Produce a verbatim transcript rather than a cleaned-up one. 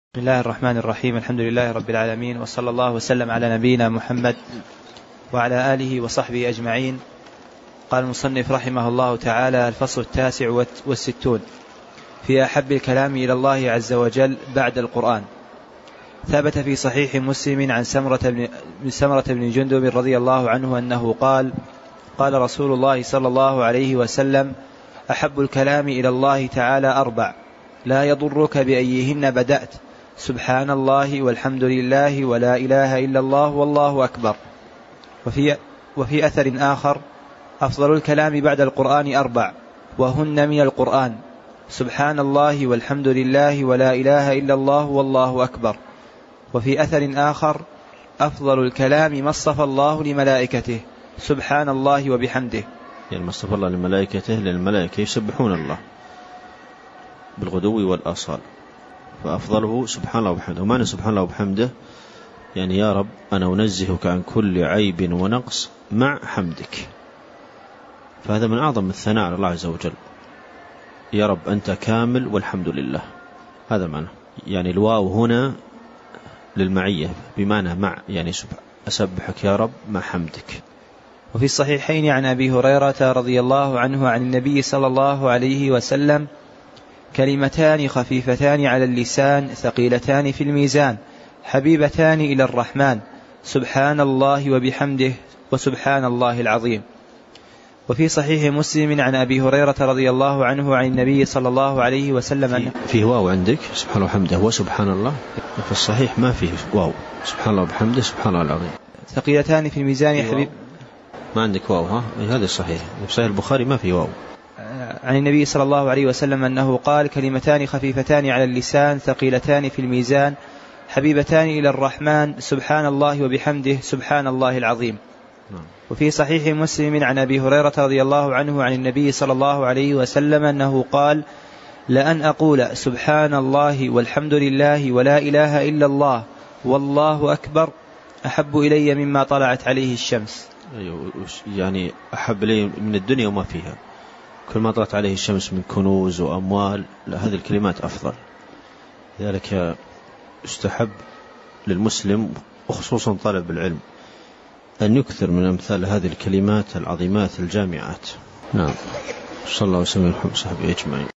بسم الله الرحمن الرحيم. الحمد لله رب العالمين، وصلى الله وسلم على نبينا محمد وعلى آله وصحبه أجمعين. قال المصنف رحمه الله تعالى: الفصل التاسع والستون في أحب الكلام إلى الله عز وجل بعد القرآن. ثبت في صحيح مسلم عن سمرة بن, سمرة بن جندب رضي الله عنه أنه قال: قال رسول الله صلى الله عليه وسلم: أحب الكلام إلى الله تعالى أربع، لا يضرك بأيهن بدأت، سبحان الله والحمد لله ولا إله إلا الله والله أكبر. وفي, وفي أثر آخر: أفضل الكلام بعد القرآن أربع، وهن من القرآن: سبحان الله والحمد لله ولا إله إلا الله والله أكبر. وفي أثر آخر: أفضل الكلام ما اصطفى الله لملائكته، سبحان الله وبحمده. يعني ما اصطفى الله لملائكته، للملائكة يسبحون الله بالغدو والآصال، فأفضله سبحان الله وبحمده. ومعنى سبحان الله وبحمده يعني يا رب أنا أنزهك عن كل عيب ونقص مع حمدك، فهذا من أعظم الثناء على الله عز وجل. يا رب أنت كامل والحمد لله، هذا معنى. يعني الواو هنا للمعية بمعنى مع، يعني أسبحك يا رب مع حمدك. وفي الصحيحين عن أبي هريرة رضي الله عنه عن النبي صلى الله عليه وسلم: كلمتان خفيفتان على اللسان ثقيلتان في الميزان حبيبتان إلى الرحمن، سبحان الله وبحمده وسبحان الله العظيم. وفي صحيح مسلم عن أبي هريرة رضي الله عنه عن النبي صلى الله عليه وسلم أنه فيه واو عندك سبحان الله وبحمده وسبحان الله، في الصحيح ما فيه واو، سبحان الله وبحمده سبحان الله العظيم. ثقيلتان في الميزان حبيب، ما عندك واو؟ ها هذا الصحيح. في صحيح البخاري ما فيه واو. عن النبي صلى الله عليه وسلم أنه قال: كلمتان خفيفتان على اللسان ثقيلتان في الميزان حبيبتان إلى الرحمن، سبحان الله وبحمده سبحان الله العظيم. وفي صحيح مسلم عن أبي هريرة رضي الله عنه عن النبي صلى الله عليه وسلم أنه قال: لأن أقول سبحان الله والحمد لله ولا إله إلا الله والله أكبر أحب إلي مما طلعت عليه الشمس. يعني أحب إلي من الدنيا وما فيها، كل ما طلعت عليه الشمس من كنوز وأموال، هذه الكلمات أفضل. لذلك استحب للمسلم وخصوصا طالب العلم أن يكثر من أمثال هذه الكلمات العظيمات الجامعات. نعم. صلى الله وسلم على محمد وصحبه أجمعين.